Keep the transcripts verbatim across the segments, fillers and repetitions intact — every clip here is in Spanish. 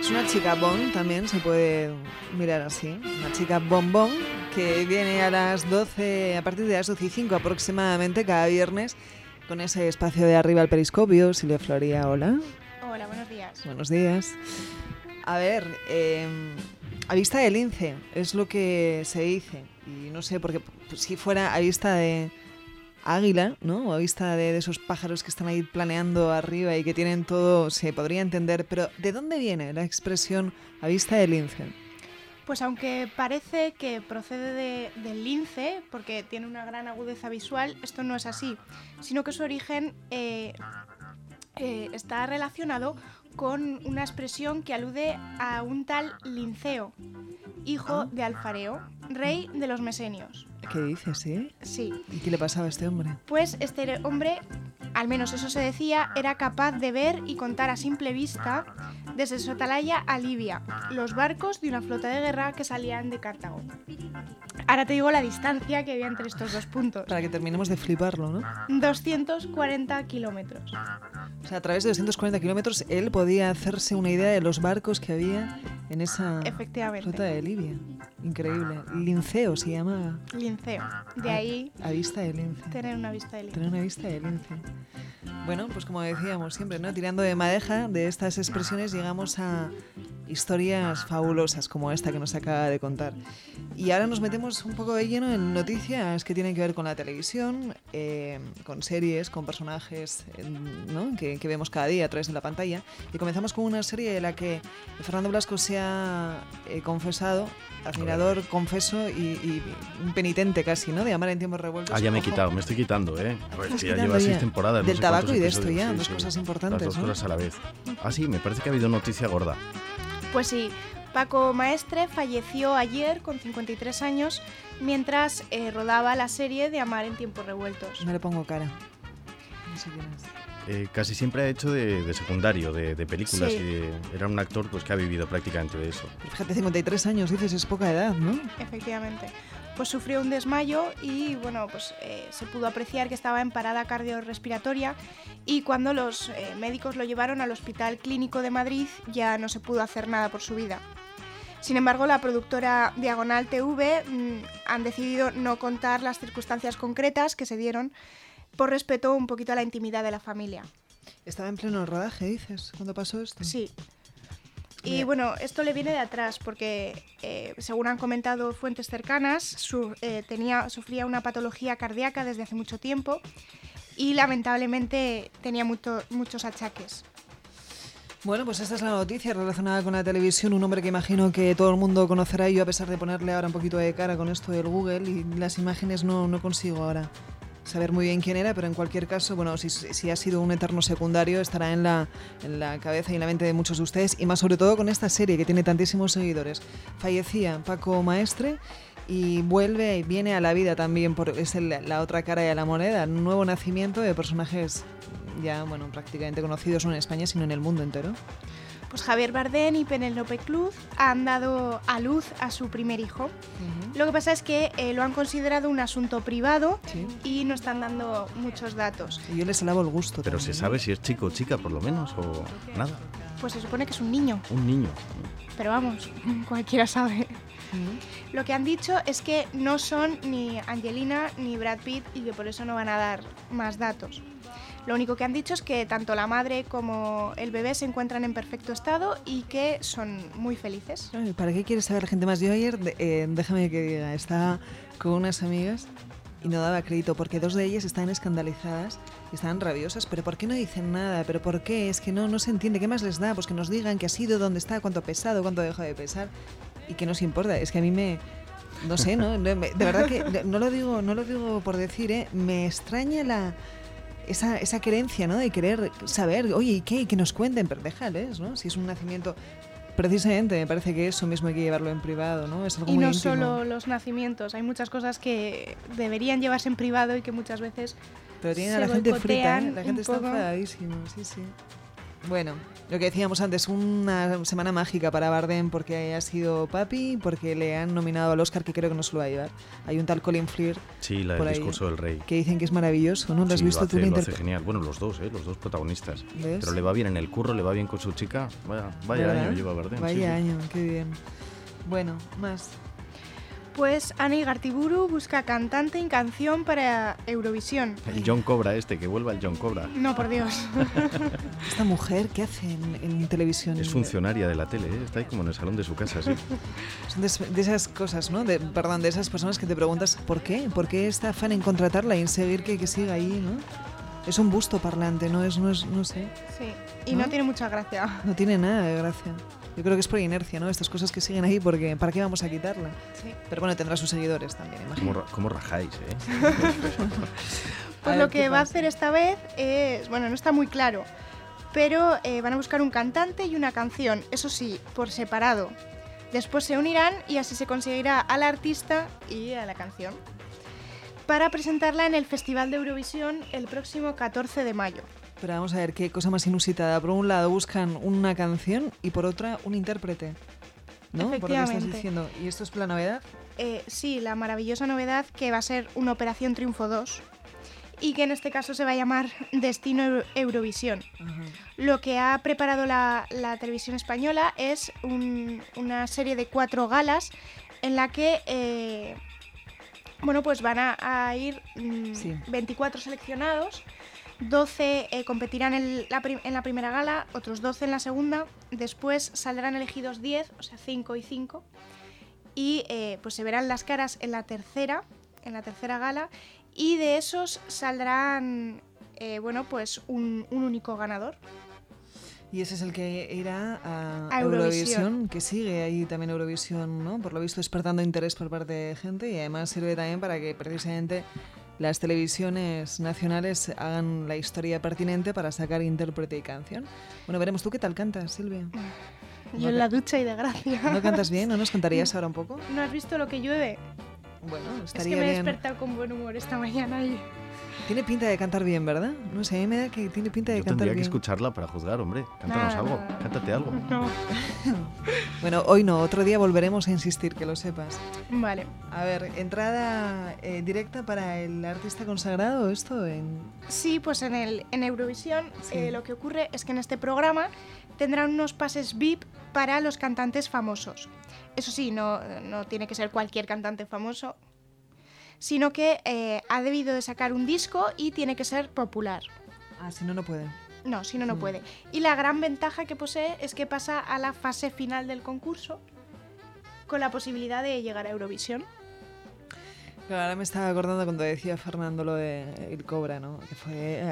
Es una chica bon, también se puede mirar así. Una chica bombón que viene a las doce, a partir de las doce y cinco aproximadamente, cada viernes, con ese espacio de Arriba al Periscopio. Silvia Floría, hola. Hola, buenos días. Buenos días. A ver, eh, a vista del lince es lo que se dice. Y no sé, porque pues, si fuera a vista de águila, ¿no? O a vista de, de esos pájaros que están ahí planeando arriba y que tienen todo, se podría entender. Pero ¿de dónde viene la expresión a vista del lince? Pues aunque parece que procede de, del lince, porque tiene una gran agudeza visual, esto no es así, sino que su origen eh, eh, está relacionado con una expresión que alude a un tal Linceo, hijo ah. de Alfareo, rey de los mesenios. ¿Qué dices, sí? Sí. ¿Y qué le pasaba a este hombre? Pues este hombre, al menos eso se decía, era capaz de ver y contar a simple vista, desde su atalaya a Libia, los barcos de una flota de guerra que salían de Cartago. Ahora te digo la distancia que había entre estos dos puntos. Para que terminemos de fliparlo, ¿no? doscientos cuarenta kilómetros. O sea, a través de doscientos cuarenta kilómetros él podía hacerse una idea de los barcos que había en esa flota de Libia. Increíble. Linceo se llamaba. Linceo. De ahí... A, a vista de lince. Tener una vista de lince. Tener una vista de lince. Bueno, pues como decíamos siempre, ¿no? Tirando de madeja de estas expresiones llegamos a historias fabulosas como esta que nos acaba de contar. Y ahora nos metemos un poco de lleno en noticias que tienen que ver con la televisión, eh, con series, con personajes, eh, ¿no? que, que vemos cada día a través de la pantalla. Y comenzamos con una serie de la que Fernando Blasco se ha eh, confesado, admirador, confeso y, y un penitente casi, ¿no? De Amar en tiempos revueltos. Ah, ya me he Ojo. quitado, me estoy quitando, ¿eh? A ver, Estás que ya quitando lleva ya. seis temporadas. Del no sé tabaco cuántos y de esto episodios. ya, Sí, dos sí, cosas importantes, las dos ¿no? cosas a la vez. Ah, sí, me parece que ha habido noticia gorda. Pues sí, Paco Maestre falleció ayer con cincuenta y tres años mientras eh, rodaba la serie de Amar en tiempos revueltos. No le pongo cara. No sé quién es. Eh, casi siempre ha hecho de, de secundario, de, de películas, Sí. y de- era un actor pues que ha vivido prácticamente de eso. Pero fíjate, cincuenta y tres años, dices, es poca edad, ¿no? Efectivamente. Pues sufrió un desmayo y bueno, pues eh, se pudo apreciar que estaba en parada cardiorrespiratoria y cuando los eh, médicos lo llevaron al Hospital Clínico de Madrid ya no se pudo hacer nada por su vida. Sin embargo, la productora Diagonal T V mmm, han decidido no contar las circunstancias concretas que se dieron por respeto un poquito a la intimidad de la familia. Estaba en pleno rodaje, dices, cuando pasó esto. Sí. Y Bien. bueno, esto le viene de atrás porque, eh, según han comentado fuentes cercanas, su, eh, tenía, sufría una patología cardíaca desde hace mucho tiempo y lamentablemente tenía mucho, muchos achaques. Bueno, pues esta es la noticia relacionada con la televisión. Un hombre que imagino que todo el mundo conocerá y yo, a pesar de ponerle ahora un poquito de cara con esto del Google y las imágenes, no, no consigo ahora saber muy bien quién era, pero en cualquier caso, bueno, si, si ha sido un eterno secundario, estará en la, en la cabeza y en la mente de muchos de ustedes, y más sobre todo con esta serie que tiene tantísimos seguidores. Fallecía Paco Maestre y vuelve y viene a la vida también, por, es el, la otra cara de la moneda, un nuevo nacimiento de personajes ya, bueno, prácticamente conocidos no en España, sino en el mundo entero. Pues Javier Bardem y Penélope Cruz han dado a luz a su primer hijo. Uh-huh. Lo que pasa es que eh, lo han considerado un asunto privado Sí. y no están dando muchos datos. Y yo les alabo el gusto. Pero también, se ¿no? sabe si es chico o chica, por lo menos, o nada. Pues se supone que es un niño, Un niño. pero vamos, cualquiera sabe. Uh-huh. Lo que han dicho es que no son ni Angelina ni Brad Pitt y que por eso no van a dar más datos. Lo único que han dicho es que tanto la madre como el bebé se encuentran en perfecto estado y que son muy felices. Ay, ¿para qué quieres saber la gente más? Yo ayer, de- eh, déjame que diga, estaba con unas amigas y no daba crédito porque dos de ellas estaban escandalizadas y estaban rabiosas. ¿Pero por qué no dicen nada? ¿Pero por qué? Es que no, no se entiende. ¿Qué más les da? Pues que nos digan qué ha sido, dónde está, cuánto ha pesado, cuánto dejó de pesar y que nos importa. Es que a mí me... No sé, ¿no? De verdad que no lo digo, no lo digo por decir, ¿eh? Me extraña la... Esa, esa querencia, ¿no? De querer saber, oye, ¿y qué? Y que nos cuenten, pero déjales, ¿no? Si es un nacimiento, precisamente me parece que eso mismo hay que llevarlo en privado, ¿no? Es algo Y muy no íntimo. solo los nacimientos, hay muchas cosas que deberían llevarse en privado y que muchas veces Pero tienen se a la gente frita, ¿eh? boicotean La un gente está poco. enfadadísima, sí, sí. Bueno, lo que decíamos antes, una semana mágica para Bardem porque ha sido papi, porque le han nominado al Oscar, que creo que no se lo va a llevar. Hay un tal Colin Firth Sí, la por del ahí, discurso del rey. que dicen que es maravilloso, ¿no? ¿Lo has Sí, visto lo tú? hace, la lo hace interpre- genial. Bueno, los dos, ¿eh? Los dos protagonistas. ¿Ves? Pero le va bien en el curro, le va bien con su chica. Vaya, vaya ¿Verdad? año lleva Bardem. Vaya sí, sí. año, qué bien. Bueno, más. Pues Ana Igartiburu busca cantante y canción para Eurovisión. El John Cobra este, que vuelva el John Cobra. No, por Dios. Esta mujer, ¿qué hace en, en televisión? Es funcionaria de la tele, ¿eh? Está ahí como en el salón de su casa, sí. Son de, de esas cosas, ¿no? De, perdón, de esas personas que te preguntas ¿por qué? ¿Por qué está afán en contratarla y en seguir que, que siga ahí, ¿no? Es un busto parlante, no es, no es, no sé, Sí, y no, ¿No? tiene mucha gracia. no tiene nada de gracia. Yo creo que es por inercia, ¿no? Estas cosas que siguen ahí porque ¿para qué vamos a quitarla? Sí. Pero bueno, tendrá sus seguidores también, imagino. ¿Cómo, ra- cómo rajáis, eh? Pues A lo ver, ¿qué que va a pasa? hacer esta vez es, bueno, no está muy claro, pero eh, van a buscar un cantante y una canción, eso sí, por separado. Después se unirán y así se conseguirá al artista y a la canción, para presentarla en el Festival de Eurovisión el próximo catorce de mayo. Pero vamos a ver qué cosa más inusitada. Por un lado buscan una canción y por otra un intérprete, ¿no? Por lo que estás Efectivamente. diciendo. ¿Y esto es la novedad? Eh, sí, la maravillosa novedad que va a ser una Operación Triunfo dos y que en este caso se va a llamar Destino Euro- Eurovisión. Ajá. Lo que ha preparado la, la televisión española es un- una serie de cuatro galas en la que eh, bueno, pues van a, a ir mm, Sí. veinticuatro seleccionados, doce eh, competirán en la, prim- en la primera gala, otros doce en la segunda, después saldrán elegidos diez, o sea, cinco y cinco, y eh, pues se verán las caras en la tercera, en la tercera gala, y de esos saldrán eh, bueno, pues un, un único ganador. Y ese es el que irá a, A Eurovisión. Eurovisión. Que sigue ahí también Eurovisión, ¿no? Por lo visto despertando interés por parte de gente y además sirve también para que precisamente las televisiones nacionales hagan la historia pertinente para sacar intérprete y canción. Bueno, veremos. ¿Tú qué tal cantas, Silvia? Yo en la ducha y de gracia. ¿No cantas bien? ¿No nos cantarías ahora un poco? ¿No has visto lo que llueve? Bueno, Es estaría que me he bien. despertado con buen humor esta mañana y... Tiene pinta de cantar bien, ¿verdad? No sé, a mí me da que tiene pinta de Yo cantar tendría que bien. escucharla para juzgar, hombre. Cántanos Nada, algo, nada. cántate algo. No. Bueno, hoy no, otro día volveremos a insistir, que lo sepas. Vale. A ver, entrada eh, directa para el artista consagrado, esto en... Sí, pues en, el, en Eurovisión Sí. eh, lo que ocurre es que en este programa tendrán unos pases V I P para los cantantes famosos. Eso sí, no, no tiene que ser cualquier cantante famoso, sino que eh, ha debido de sacar un disco y tiene que ser popular. Ah, si no, no puede. No, si no, no Mm. puede. Y la gran ventaja que posee es que pasa a la fase final del concurso con la posibilidad de llegar a Eurovisión. Claro, ahora me estaba acordando cuando decía Fernando lo de el Cobra, ¿no? Que fue...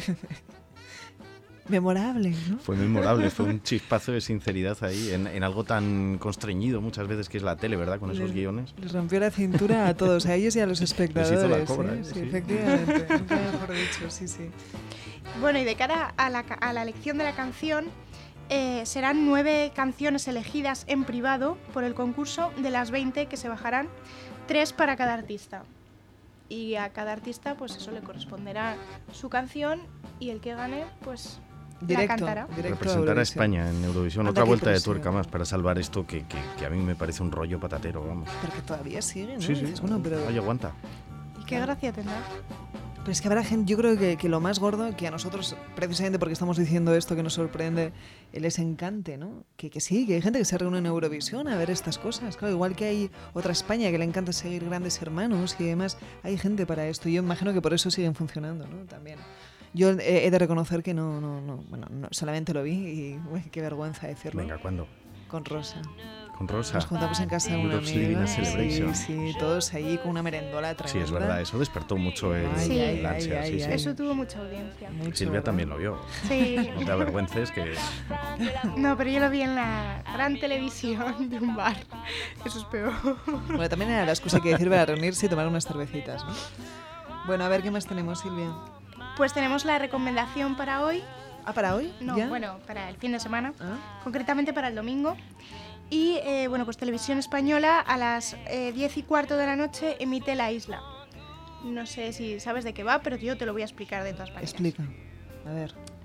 memorable, ¿no? Fue memorable, fue un chispazo de sinceridad ahí en, en algo tan constreñido muchas veces que es la tele, ¿verdad? Con esos Les- guiones. Les rompió la cintura a todos, a ellos y a los espectadores. hizo la cobra, ¿eh? ¿eh? Sí, Sí. efectivamente. Nunca mejor dicho, sí, sí. Bueno, y de cara a la, ca- a la elección de la canción, eh, serán nueve canciones elegidas en privado por el concurso, de las veinte que se bajarán, tres para cada artista. Y a cada artista, pues eso le corresponderá su canción y el que gane, pues la Directo, cantará. directo Representar a Eurovisión. España en Eurovisión. Anda, Otra qué vuelta de ilusión. tuerca más para salvar esto que, que, que a mí me parece un rollo patatero, vamos. Porque todavía sigue, ¿no? Sí, sí. Dices, bueno, pero... Oye, aguanta. ¿Y qué gracia tendrá? Pero es que habrá gente, yo creo que, que lo más gordo, que a nosotros, precisamente porque estamos diciendo esto que nos sorprende, eh, les encante, ¿no? Que, que sí, que hay gente que se reúne en Eurovisión a ver estas cosas. Claro, igual que hay otra España que le encanta seguir Grandes Hermanos y demás, hay gente para esto. Yo imagino que por eso siguen funcionando, ¿no? También. Yo he, he de reconocer que no, no, no, bueno, no, solamente lo vi y uy, qué vergüenza decirlo. Venga, ¿cuándo? Con Rosa. Con Rosa. Nos juntamos en casa de una Europe's Living amiga. a Celebration. Sí, sí, todos allí con una merendola tremenda. Sí, es verdad, eso despertó mucho el, Ay, Sí. el ay, ansia. ay, sí, sí. ay. Eso tuvo mucha audiencia. Mucho, Silvia ¿verdad? también lo vio. Sí. No te avergüences que... No, pero yo lo vi en la gran televisión de un bar. Eso es peor. Bueno, también era la excusa que decir para reunirse y tomar unas cervecitas, ¿no? Bueno, a ver qué más tenemos, Silvia. Pues tenemos la recomendación para hoy. Ah, ¿para hoy? No, ¿Ya? bueno, para el fin de semana. Ah, Concretamente para el domingo. Y eh, bueno, pues Televisión Española a las eh, diez y cuarto de la noche emite La Isla. No sé si sabes de qué va, pero yo te lo voy a explicar de todas maneras. explica. A ver.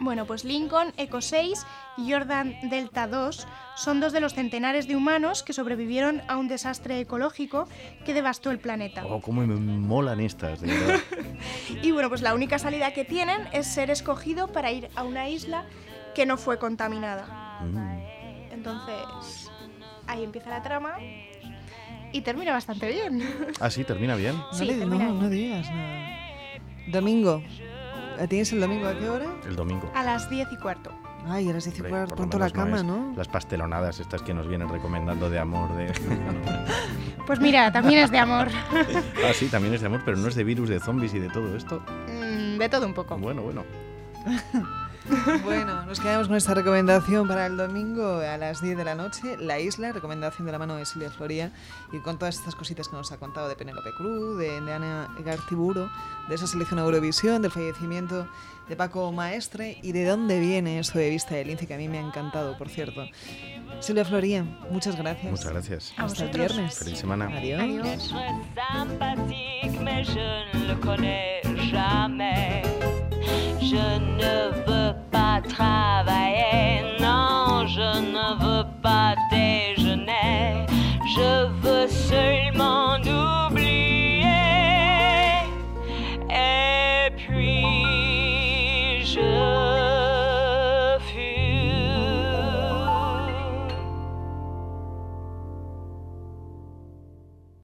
Bueno, pues Lincoln, Echo seis y Jordan Delta dos son dos de los centenares de humanos que sobrevivieron a un desastre ecológico que devastó el planeta. Oh, cómo me molan estas, de verdad. Y bueno, pues la única salida que tienen es ser escogido para ir a una isla que no fue contaminada. Mm. Entonces, ahí empieza la trama y termina bastante bien. Ah, sí, termina bien. Sí, no, le- termina no, bien. no digas nada. Domingo. ¿La tienes el domingo a qué hora? El domingo. A las diez y cuarto. Ay, a las diez y Hombre, cuarto, por lo pronto la menos no cama, es ¿no? Las pastelonadas estas que nos vienen recomendando de amor. De... Pues mira, también es de amor. Ah, sí, también es de amor, pero no es de virus, de zombies y de todo esto. Mm, de todo un poco. Bueno, bueno. Bueno, nos quedamos con esta recomendación para el domingo a las diez de la noche. La Isla, recomendación de la mano de Silvia Floría, y con todas estas cositas que nos ha contado de Penélope Cruz, de, de Ana Gartiburu, de esa selección a Eurovisión, del fallecimiento de Paco Maestre y de dónde viene esto de Vista del Lince, que a mí me ha encantado, por cierto. Silvia Floría, muchas gracias. Muchas gracias. A Hasta el vosotros. viernes. Feliz semana. Adiós. Adiós. Sympathique, mais je ne le connais jamais. Je ne veux pas travailler.